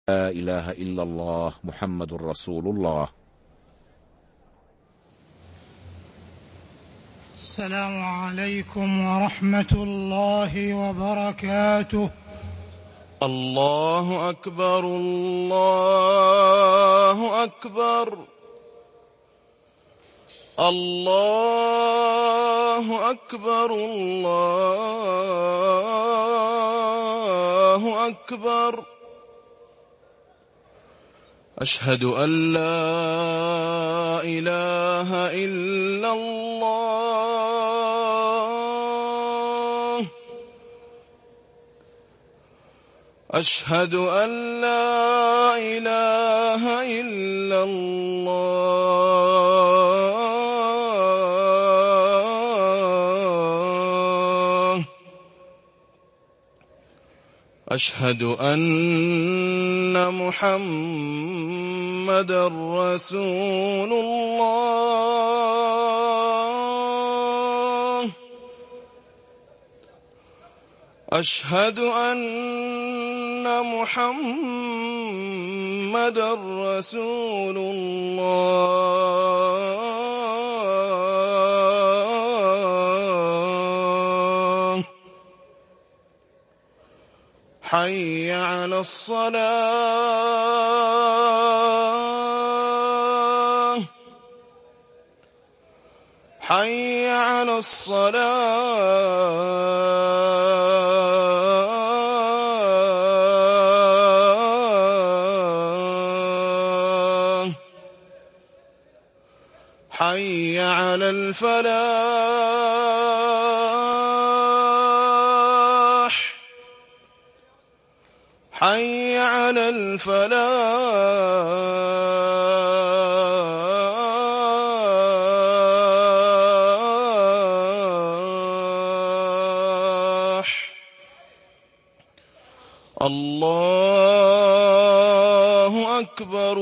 لا إله إلا الله محمد رسول الله. السلام عليكم ورحمة الله وبركاته. الله أكبر الله أكبر الله أكبر الله أكبر. أشهد أن لا إله إلا الله أشهد أن لا إله إلا الله أشهد أن محمدًا رسول الله أشهد أن محمدًا رسول الله. حي على الصلاة حي على الصلاة حي على الفلاح حي على الفلاح. الله أكبر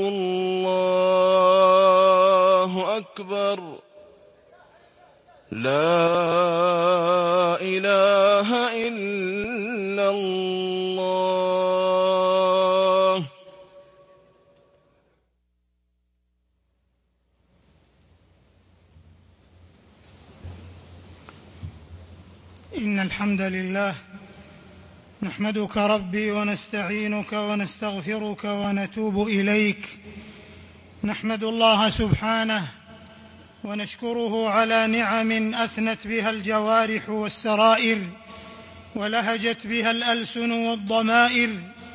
الله أكبر. لا إله إلا الله. إن الحمد لله نحمدك ربي ونستعينك ونستغفرك ونتوب إليك. نحمد الله سبحانه ونشكره على نعم أثنت بها الجوارح والسرائر ولهجت بها الألسن والضمائر،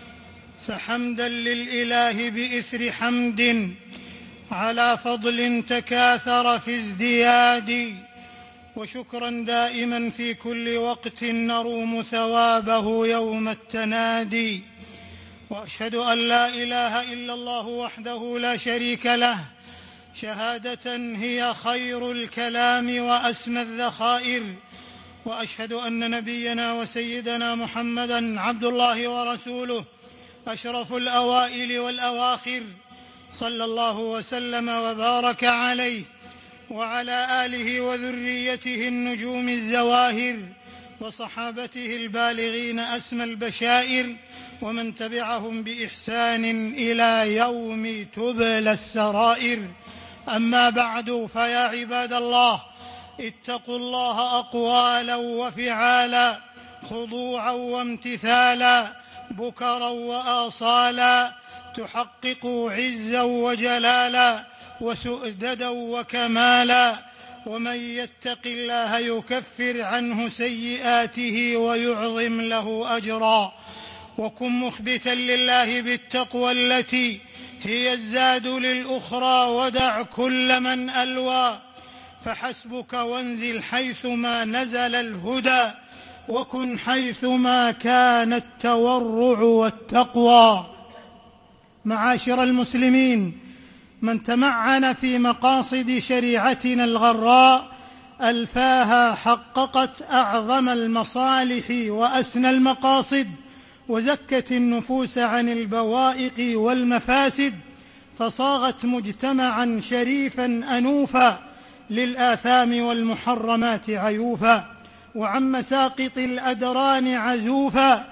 فحمدا للإله بإثر حمد على فضل تكاثر في ازدياد، وشكرا دائما في كل وقت نروم ثوابه يوم التنادي. وأشهد أن لا إله إلا الله وحده لا شريك له شهادة هي خير الكلام وأسمى الذخائر. وأشهد أن نبينا وسيدنا محمدا عبد الله ورسوله أشرف الأوائل والأواخر، صلى الله وسلم وبارك عليه وعلى آله وذريته النجوم الزواهر وصحابته البالغين أسمى البشائر ومن تبعهم بإحسان إلى يوم تبلى السرائر. أما بعد، فيا عباد الله، اتقوا الله أقوالا وفعالا، خضوعا وامتثالا، بكرا وآصالا، تحققوا عزا وجلالا وسؤددا وكمالا. ومن يتق الله يكفر عنه سيئاته ويعظم له أجرا. وكن مخبتا لله بالتقوى التي هي الزاد للأخرى، ودع كل من ألوى، فحسبك وانزل حيثما نزل الهدى، وكن حيثما كان التورع والتقوى. معاشر المسلمين، من تمعن في مقاصد شريعتنا الغراء ألفاها حققت أعظم المصالح وأسنى المقاصد، وزكت النفوس عن البوائق والمفاسد، فصاغت مجتمعا شريفا أنوفا للآثام والمحرمات عيوفا، وعن مساقط الأدران عزوفا،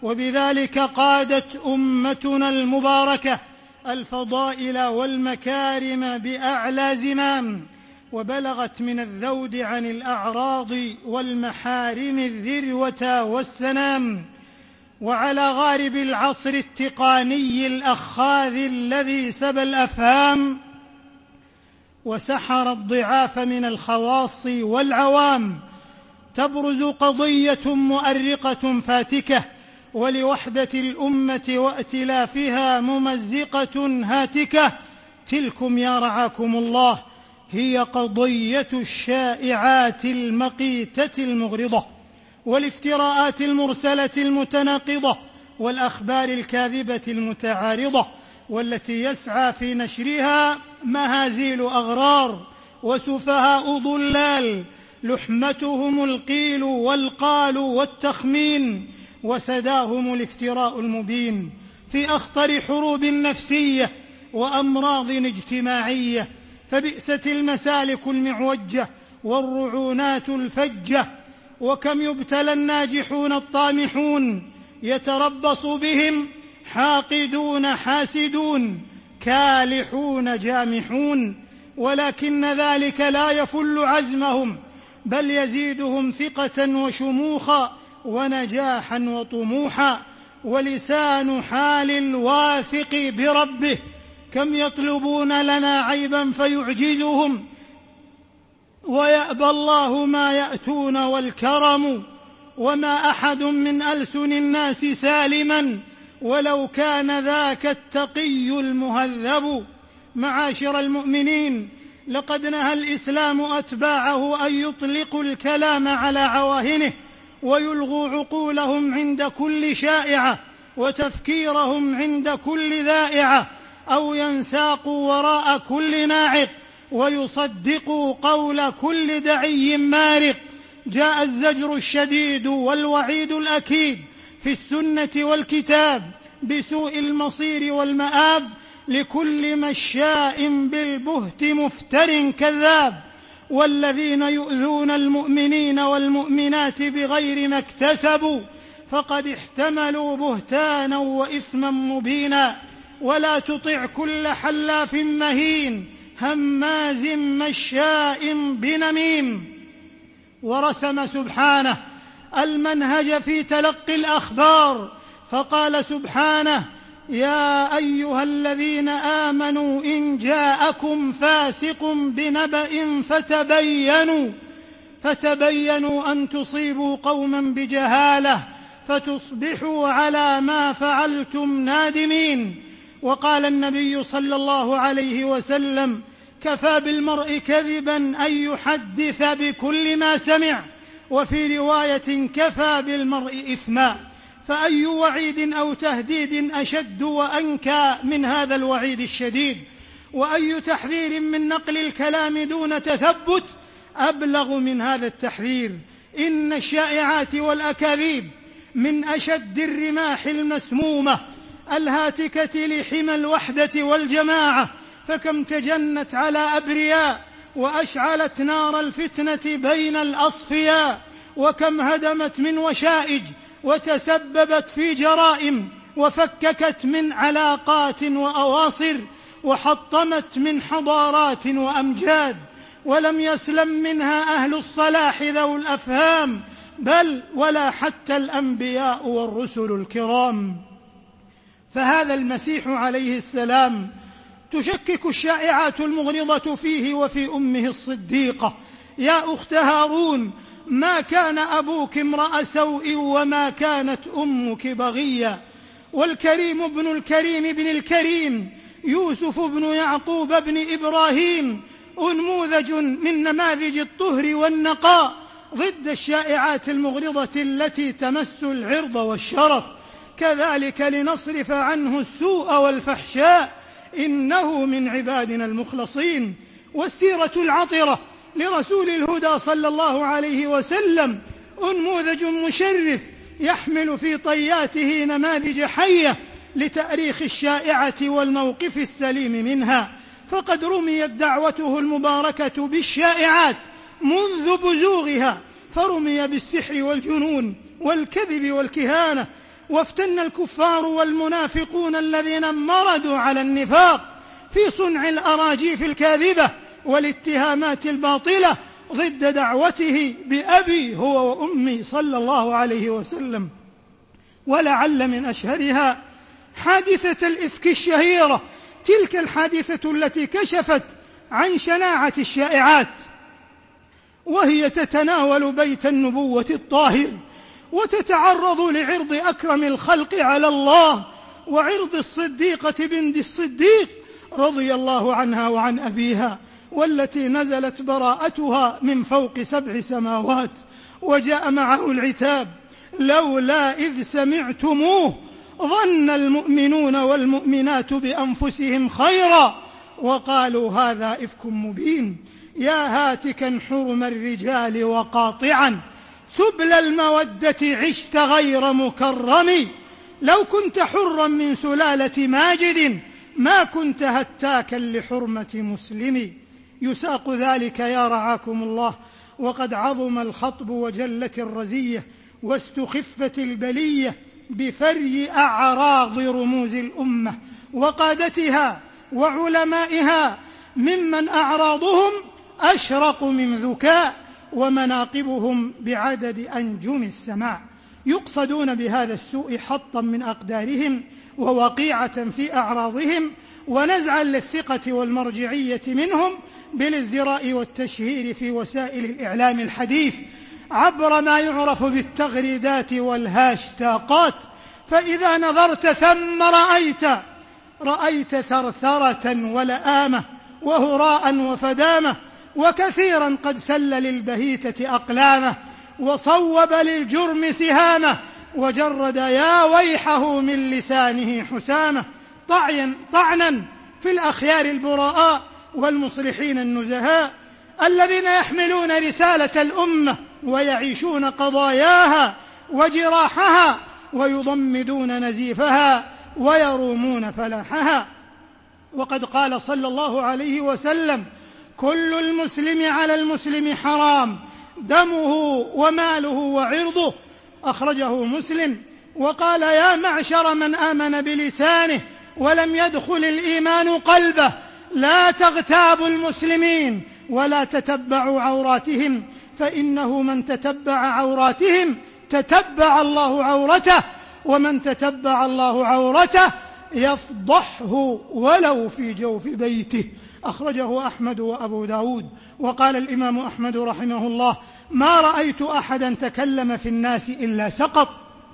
وبذلك قادت أمتنا المباركة الفضائل والمكارم بأعلى زمام، وبلغت من الذود عن الأعراض والمحارم الذروة والسنام. وعلى غارب العصر التقاني الأخاذ الذي سبى الأفهام وسحر الضعاف من الخواص والعوام تبرز قضية مؤرقة فاتكة، ولوحدة الأمة وائتلافها ممزقة هاتكة. تلكم يا رعاكم الله هي قضية الشائعات المقيتة المغرضة، والافتراءات المرسلة المتناقضة، والأخبار الكاذبة المتعارضة، والتي يسعى في نشرها مهازيل أغرار وسفهاء ضلال لحمتهم القيل والقال والتخمين، وسداهم الافتراء المبين في أخطر حروب نفسية وأمراض اجتماعية. فبئست المسالك المعوجة والرعونات الفجة، وكم يبتلى الناجحون الطامحون يتربص بهم حاقدون حاسدون كالحون جامحون، ولكن ذلك لا يفل عزمهم، بل يزيدهم ثقة وشموخا ونجاحا وطموحا. ولسان حال الواثق بربه كم يطلبون لنا عيبا فيعجزهم، ويأبى الله ما يأتون والكرم، وما أحد من ألسن الناس سالما ولو كان ذاك التقي المهذب. معاشر المؤمنين، لقد نهى الإسلام أتباعه أن يطلقوا الكلام على عواهنه، ويلغوا عقولهم عند كل شائعة، وتفكيرهم عند كل ذائعة، أو ينساقوا وراء كل ناعق، ويصدقوا قول كل دعي مارق. جاء الزجر الشديد والوعيد الأكيد في السنة والكتاب بسوء المصير والمآب لكل مشاء بالبهت مفتر كذاب، والذين يؤذون المؤمنين والمؤمنات بغير ما اكتسبوا فقد احتملوا بهتانا وإثما مبينا. ولا تطع كل حلاف مهين هماز مشاء بنميم. ورسم سبحانه المنهج في تلقي الأخبار فقال سبحانه: يا أيها الذين آمنوا إن جاءكم فاسق بنبأ فتبينوا أن تصيبوا قوما بجهالة فتصبحوا على ما فعلتم نادمين. وقال النبي صلى الله عليه وسلم: كفى بالمرء كذبا أن يحدث بكل ما سمع، وفي رواية: كفى بالمرء إثما. فأي وعيد أو تهديد أشد وأنكى من هذا الوعيد الشديد؟ وأي تحذير من نقل الكلام دون تثبت أبلغ من هذا التحذير؟ إن الشائعات والأكاذيب من أشد الرماح المسمومة الهاتكة لحمى الوحدة والجماعة، فكم تجنت على أبرياء وأشعلت نار الفتنة بين الأصفياء، وكم هدمت من وشائج وتسببت في جرائم، وفككت من علاقات وأواصر، وحطمت من حضارات وأمجاد، ولم يسلم منها أهل الصلاح ذو الأفهام، بل ولا حتى الأنبياء والرسل الكرام. فهذا المسيح عليه السلام تشكك الشائعات المغرضة فيه وفي أمه الصديقة: يا أخت هارون، ما كان أبوك امرأ سوء وما كانت أمك بغيا. والكريم ابن الكريم ابن الكريم يوسف بن يعقوب بن إبراهيم أنموذج من نماذج الطهر والنقاء ضد الشائعات المغرضة التي تمس العرض والشرف. كذلك لنصرف عنه السوء والفحشاء، إنه من عبادنا المخلصين. والسيرة العطرة لرسول الهدى صلى الله عليه وسلم أنموذج مشرف يحمل في طياته نماذج حية لتأريخ الشائعة والموقف السليم منها. فقد رميت دعوته المباركة بالشائعات منذ بزوغها، فرمي بالسحر والجنون والكذب والكهانة وافتن الكفار والمنافقون الذين مردوا على النفاق في صنع الأراجيف الكاذبة والاتهامات الباطلة ضد دعوته بأبي هو وأمي صلى الله عليه وسلم. ولعل من أشهرها حادثة الإفك الشهيرة، تلك الحادثة التي كشفت عن شناعة الشائعات، وهي تتناول بيت النبوة الطاهر وتتعرض لعرض أكرم الخلق على الله وعرض الصديقة بنت الصديق رضي الله عنها وعن أبيها، والتي نزلت براءتها من فوق 7 سماوات، وجاء معه العتاب: لولا إذ سمعتموه ظن المؤمنون والمؤمنات بأنفسهم خيرا وقالوا هذا إفك مبين. يا هاتكا حرم الرجال وقاطعا سبل المودة عشت غير مكرم، لو كنت حرا من سلالة ماجد ما كنت هتاكا لحرمة مسلم. يساق ذلك يا رعاكم الله وقد عظم الخطب وجلت الرزية واستخفت البلية بفري أعراض رموز الأمة وقادتها وعلمائها ممن أعراضهم أشرق من ذكاء ومناقبهم بعدد أنجم السماء، يقصدون بهذا السوء حطا من أقدارهم ووقيعة في أعراضهم ونزعا للثقة والمرجعية منهم بالازدراء والتشهير في وسائل الإعلام الحديث عبر ما يعرف بالتغريدات والهاشتاقات. فإذا نظرت ثم رأيت ثرثرة ولآمة وهراء وفدامة، وكثيرا قد سل للبهيتة أقلامه وصوب للجرم سهامه وجرد يا ويحه من لسانه حسامه، طعنا في الأخيار البراء والمصلحين النزهاء الذين يحملون رسالة الأمة ويعيشون قضاياها وجراحها ويضمدون نزيفها ويرومون فلاحها. وقد قال صلى الله عليه وسلم: كل المسلم على المسلم حرام دمه وماله وعرضه، أخرجه مسلم. وقال: يا معشر من آمن بلسانه ولم يدخل الإيمان قلبه لا تغتابوا المسلمين ولا تتبعوا عوراتهم، فإنه من تتبع عوراتهم تتبع الله عورته، ومن تتبع الله عورته يفضحه ولو في جوف بيته، أخرجه أحمد وأبو داود. وقال الإمام أحمد رحمه الله: ما رأيت أحدا تكلم في الناس إلا سقط.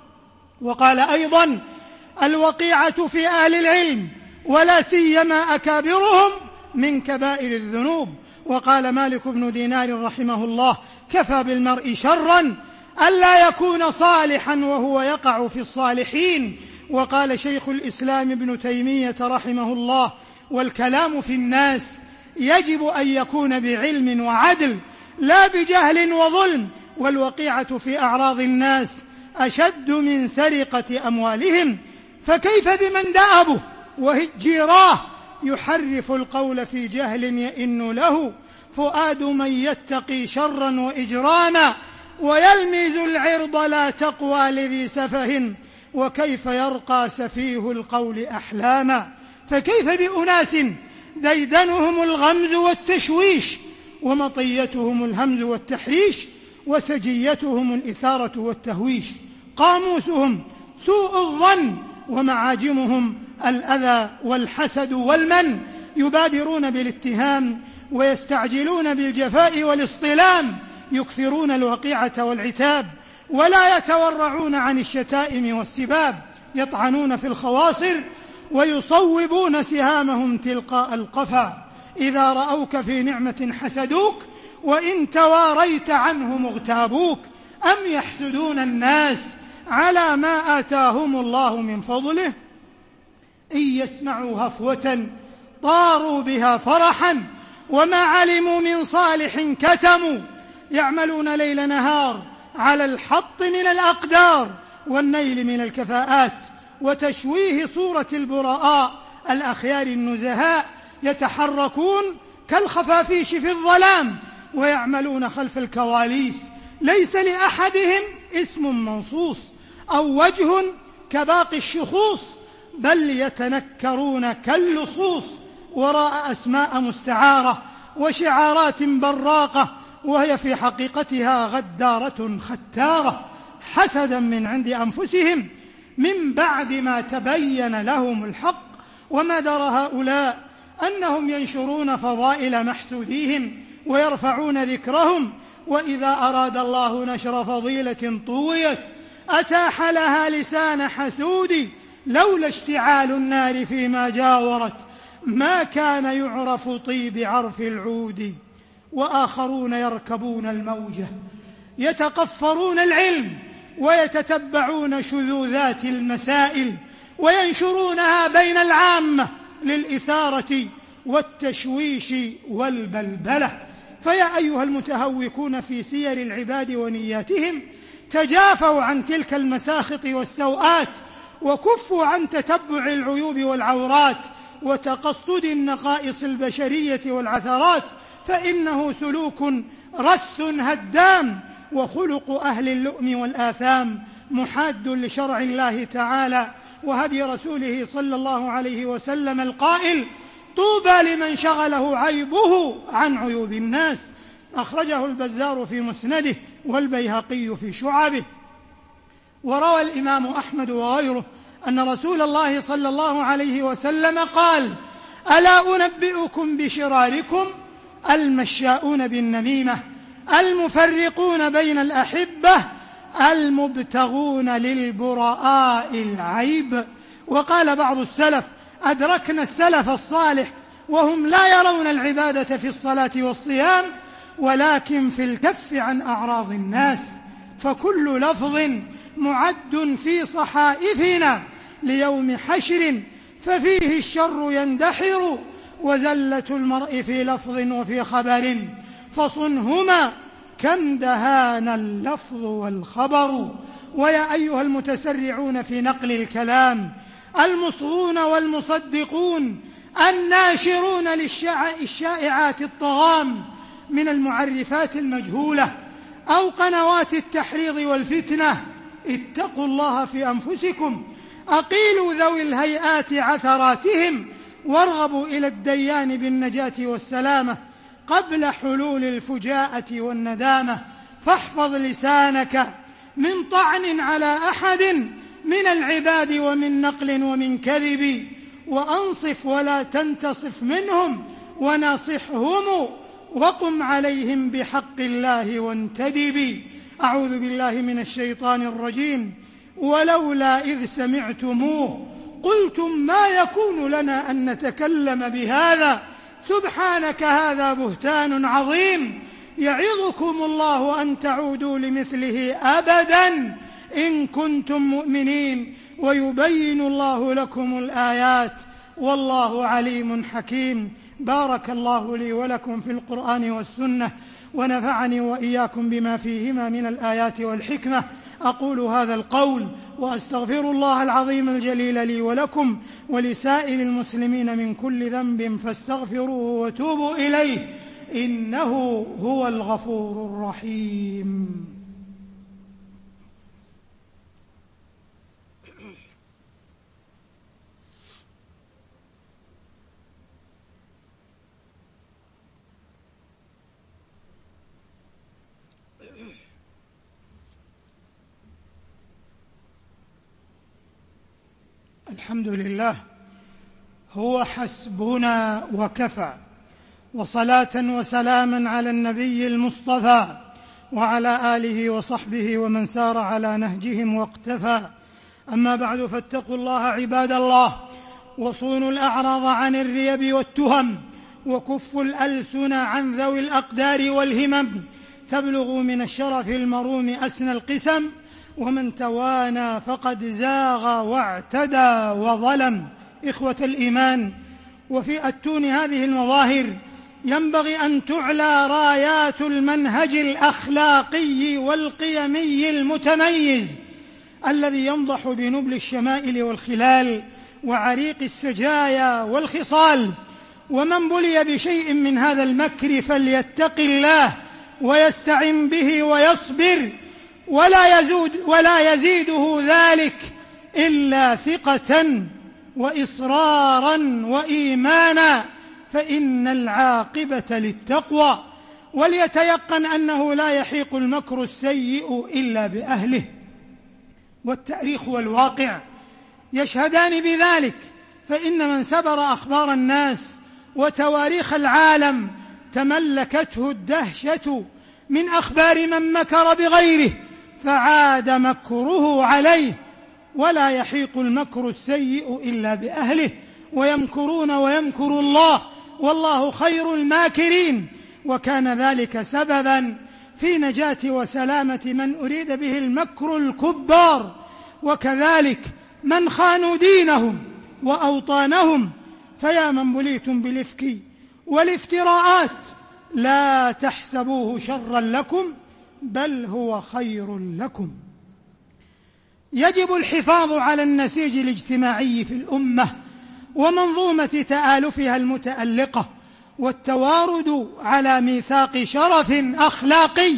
وقال أيضا: الوقيعة في أهل العلم ولا سيما أكابرهم من كبائر الذنوب. وقال مالك بن دينار رحمه الله: كفى بالمرء شرا ألا يكون صالحا وهو يقع في الصالحين. وقال شيخ الإسلام ابن تيمية رحمه الله: والكلام في الناس يجب أن يكون بعلم وعدل لا بجهل وظلم، والوقيعة في أعراض الناس أشد من سرقة أموالهم، فكيف بمن دأبه وهجيراه يحرف القول في جهل يئن له فؤاد من يتقي شرا وإجراما، ويلمز العرض لا تقوى لذي سفه، وكيف يرقى سفيه القول أحلاما. فكيف بأناس ديدنهم الغمز والتشويش ومطيتهم الهمز والتحريش وسجيتهم الإثارة والتهويش، قاموسهم سوء الظن ومعاجمهم الأذى والحسد والمن، يبادرون بالاتهام ويستعجلون بالجفاء والاصطلام، يكثرون الوقيعة والعتاب ولا يتورعون عن الشتائم والسباب، يطعنون في الخواصر ويصوبون سهامهم تلقاء القفا. إذا رأوك في نعمة حسدوك وإن تواريت عنهم اغتابوك، أم يحسدون الناس على ما آتاهم الله من فضله؟ إن يسمعوا هفوة طاروا بها فرحا وما علموا من صالح كتموا، يعملون ليل نهار على الحط من الأقدار والنيل من الكفاءات وتشويه صورة البراء الأخيار النزهاء، يتحركون كالخفافيش في الظلام ويعملون خلف الكواليس، ليس لأحدهم اسم منصوص أو وجه كباقي الشخوص، بل يتنكرون كاللصوص وراء أسماء مستعارة وشعارات براقة، وهي في حقيقتها غدارة ختارة، حسدا من عند أنفسهم من بعد ما تبين لهم الحق. وما درى هؤلاء أنهم ينشرون فضائل محسوديهم ويرفعون ذكرهم، وإذا أراد الله نشر فضيلة طويت أتاح لها لسان حسود، لولا اشتعال النار فيما جاورت ما كان يعرف طيب عرف العود. وآخرون يركبون الموجة يتقفرون العلم ويتتبعون شذوذات المسائل وينشرونها بين العامة للإثارة والتشويش والبلبلة. فيا أيها المتهوكون في سير العباد ونياتهم، تجافوا عن تلك المساخط والسوءات، وكفوا عن تتبع العيوب والعورات وتقصد النقائص البشرية والعثرات، فإنه سلوك رث هدام، وخلق أهل اللؤم والآثام، محاد لشرع الله تعالى وهدي رسوله صلى الله عليه وسلم القائل: طوبى لمن شغله عيبه عن عيوب الناس. أخرجه البزار في مسنده والبيهقي في شعبه. وروى الإمام أحمد وغيره أن رسول الله صلى الله عليه وسلم قال: ألا أنبئكم بشراركم؟ المشاؤون بالنميمة، المفرقون بين الأحبة، المبتغون للبراء العيب. وقال بعض السلف: أدركنا السلف الصالح وهم لا يرون العبادة في الصلاة والصيام ولكن في الكف عن أعراض الناس، فكل لفظ معد في صحائفنا ليوم حشر ففيه الشر يندحر، وزلة المرء في لفظ وفي خبر فصنهما كم دهانا اللفظ والخبر. ويا أيها المتسرعون في نقل الكلام، المصغون والمصدقون، الناشرون للشائعات الطغام من المعرفات المجهولة أو قنوات التحريض والفتنة، اتقوا الله في أنفسكم، أقيلوا ذوي الهيئات عثراتهم، وارغبوا إلى الديان بالنجاة والسلامة قبل حلول الفجاءة والندامة. فاحفظ لسانك من طعن على أحد من العباد ومن نقل ومن كذب، وأنصف ولا تنتصف منهم، وناصحهم وقم عليهم بحق الله وانتدب. أعوذ بالله من الشيطان الرجيم. ولولا إذ سمعتموه قلتم ما يكون لنا أن نتكلم بهذا سبحانك هذا بهتان عظيم. يعظكم الله أن تعودوا لمثله أبدا إن كنتم مؤمنين، ويبين الله لكم الآيات والله عليم حكيم. بارك الله لي ولكم في القرآن والسنة، ونفعني وإياكم بما فيهما من الآيات والحكمة. أقول هذا القول وأستغفر الله العظيم الجليل لي ولكم ولسائر المسلمين من كل ذنب فاستغفروه وتوبوا إليه، إنه هو الغفور الرحيم. الحمد لله، هو حسبنا وكفى، وصلاة وسلاما على النبي المصطفى وعلى آله وصحبه ومن سار على نهجهم واقتفى. أما بعد، فاتقوا الله عباد الله، وصونوا الأعراض عن الريب والتهم، وكفوا الألسن عن ذوي الأقدار والهمم، تبلغوا من الشرف المروم أسنى القسم، ومن توانى فقد زاغ واعتدى وظلم. إخوة الإيمان، وفي أتون هذه المظاهر ينبغي أن تعلى رايات المنهج الأخلاقي والقيمي المتميز الذي ينضح بنبل الشمائل والخلال وعريق السجايا والخصال. ومن بلي بشيء من هذا المكر فليتق الله ويستعن به ويصبر، ولا يزيده ذلك إلا ثقة وإصرارا وإيمانا، فإن العاقبة للتقوى. وليتيقن أنه لا يحيق المكر السيء إلا بأهله، والتاريخ والواقع يشهدان بذلك. فإن من سبر أخبار الناس وتواريخ العالم تملكته الدهشة من أخبار من مكر بغيره فعاد مكره عليه. ولا يحيق المكر السيء إلا بأهله، ويمكرون ويمكر الله والله خير الماكرين. وكان ذلك سببا في نجاة وسلامة من أريد به المكر الكبار. وكذلك من خانوا دينهم وأوطانهم، فيا من بليتم بالإفك والافتراءات لا تحسبوه شرا لكم بل هو خير لكم. يجب الحفاظ على النسيج الاجتماعي في الأمة ومنظومة تآلفها المتألقة، والتوارد على ميثاق شرف أخلاقي،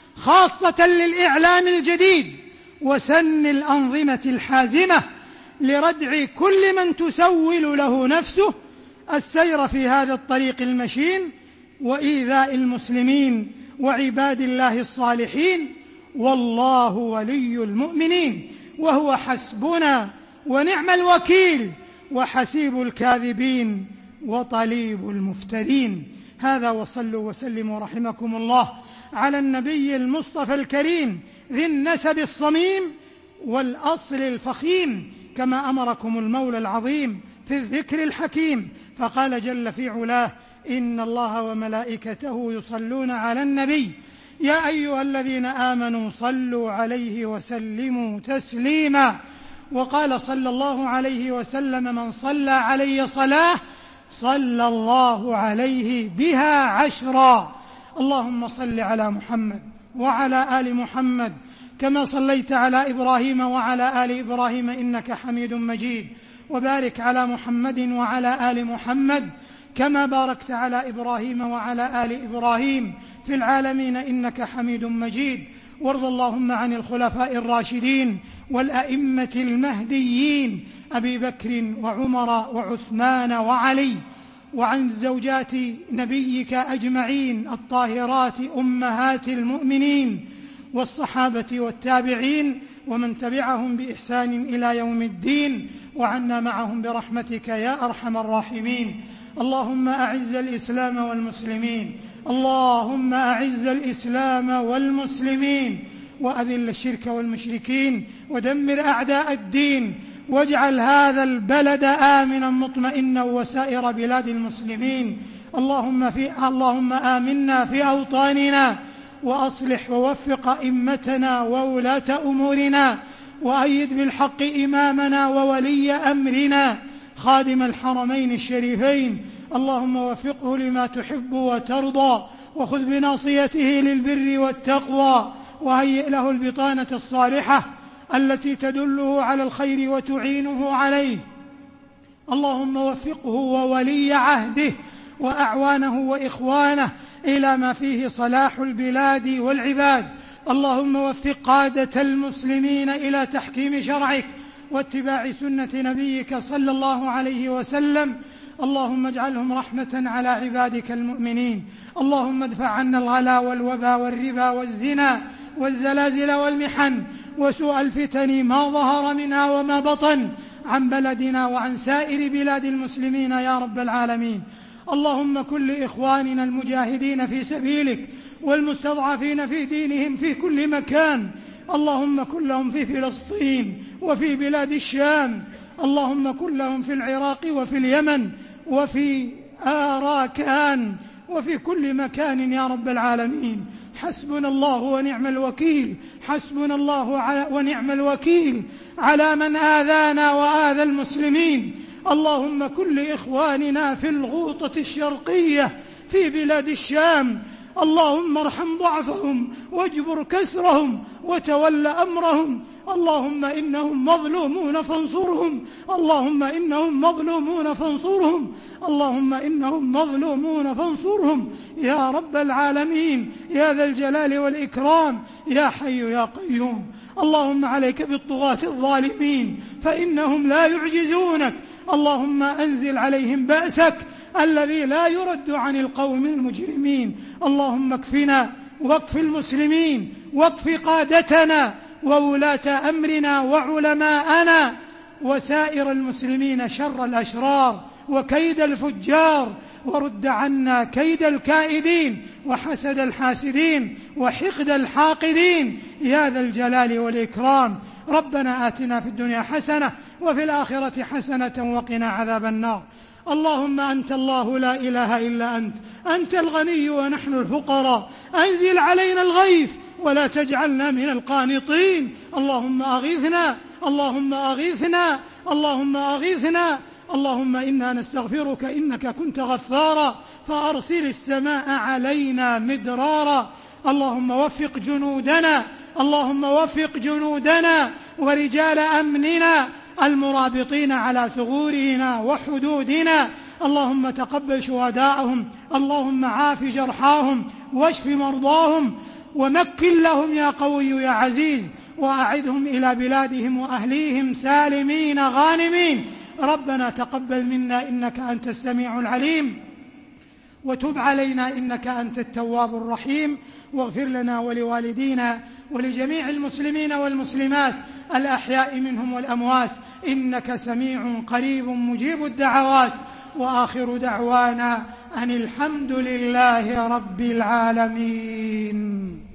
خاصة للإعلام الجديد وسن الأنظمة الحازمة لردع كل من تسول له نفسه السير في هذا الطريق المشين وإيذاء المسلمين وعباد الله الصالحين. والله ولي المؤمنين، وهو حسبنا ونعم الوكيل، وحسيب الكاذبين وطليب المفترين. هذا، وصلوا وسلموا رحمكم الله على النبي المصطفى الكريم ذي النسب الصميم والأصل الفخيم، كما أمركم المولى العظيم في الذكر الحكيم. فقال جل في علاه: إن الله وملائكته يصلون على النبي يا أيها الذين آمنوا صلوا عليه وسلموا تسليما. وقال صلى الله عليه وسلم: من صلى علي صلاة صلى الله عليه بها 10. اللهم صل على محمد وعلى آل محمد كما صليت على إبراهيم وعلى آل إبراهيم إنك حميد مجيد، وبارك على محمد وعلى آل محمد كما باركت على إبراهيم وعلى آل إبراهيم في العالمين إنك حميد مجيد. وارض اللهم عن الخلفاء الراشدين والأئمة المهديين أبي بكر وعمر وعثمان وعلي، وعن زوجات نبيك أجمعين الطاهرات أمهات المؤمنين، والصحابة والتابعين ومن تبعهم بإحسان إلى يوم الدين، وعنا معهم برحمتك يا أرحم الراحمين. اللهم أعز الإسلام والمسلمين، اللهم أعز الإسلام والمسلمين، وأذل الشرك والمشركين، ودمر أعداء الدين، واجعل هذا البلد آمنا مطمئنا وسائر بلاد المسلمين. اللهم آمنا في أوطاننا، وأصلح ووفق أئمتنا وولاة أمورنا، وأيد بالحق إمامنا وولي أمرنا خادم الحرمين الشريفين. اللهم وفقه لما تحب وترضى، وخذ بناصيته للبر والتقوى، وهيئ له البطانة الصالحة التي تدله على الخير وتعينه عليه. اللهم وفقه وولي عهده وأعوانه وإخوانه إلى ما فيه صلاح البلاد والعباد. اللهم وفق قادة المسلمين إلى تحكيم شرعك واتباع سنة نبيك صلى الله عليه وسلم. اللهم اجعلهم رحمة على عبادك المؤمنين. اللهم ادفع عنا الغلا والوبا والربا والزنا والزلازل والمحن وسوء الفتن ما ظهر منها وما بطن عن بلدنا وعن سائر بلاد المسلمين يا رب العالمين. اللهم كن لإخواننا المجاهدين في سبيلك والمستضعفين في دينهم في كل مكان. اللهم كن لهم في فلسطين وفي بلاد الشام. اللهم كن لهم في العراق وفي اليمن وفي آراكان وفي كل مكان يا رب العالمين. حسبنا الله ونعم الوكيل، حسبنا الله ونعم الوكيل على من آذانا وآذى المسلمين. اللهم كن لإخواننا في الغوطة الشرقية في بلاد الشام. اللهم ارحم ضعفهم واجبر كسرهم وتول أمرهم. اللهم إنهم مظلومون فانصرهم، اللهم إنهم مظلومون فانصرهم، اللهم إنهم مظلومون فانصرهم يا رب العالمين يا ذا الجلال والإكرام يا حي يا قيوم. اللهم عليك بالطغاة الظالمين فإنهم لا يعجزونك. اللهم أنزل عليهم بأسك الذي لا يرد عن القوم المجرمين. اللهم اكفنا واكف المسلمين، واكف قادتنا وولاة أمرنا وعلماءنا وسائر المسلمين شر الأشرار وكيد الفجار، ورد عنا كيد الكائدين وحسد الحاسدين وحقد الحاقدين يا ذا الجلال والإكرام. ربنا آتنا في الدنيا حسنة وفي الآخرة حسنة وقنا عذاب النار. اللهم أنت الله لا إله إلا أنت الغني ونحن الفقراء، أنزل علينا الغيث ولا تجعلنا من القانطين. اللهم أغيثنا، اللهم أغيثنا، اللهم أغيثنا. اللهم إنا نستغفرك إنك كنت غفارا فأرسل السماء علينا مدرارا. اللهم وفق جنودنا، اللهم وفق جنودنا ورجال أمننا المرابطين على ثغورنا وحدودنا. اللهم تقبل شهداءهم، اللهم عاف جرحاهم واشف مرضاهم ومكن لهم يا قوي يا عزيز، وأعدهم إلى بلادهم وأهليهم سالمين غانمين. ربنا تقبل منا إنك أنت السميع العليم، وتب علينا إنك أنت التواب الرحيم، واغفر لنا ولوالدينا ولجميع المسلمين والمسلمات الأحياء منهم والأموات، إنك سميع قريب مجيب الدعوات. وآخر دعوانا أن الحمد لله رب العالمين.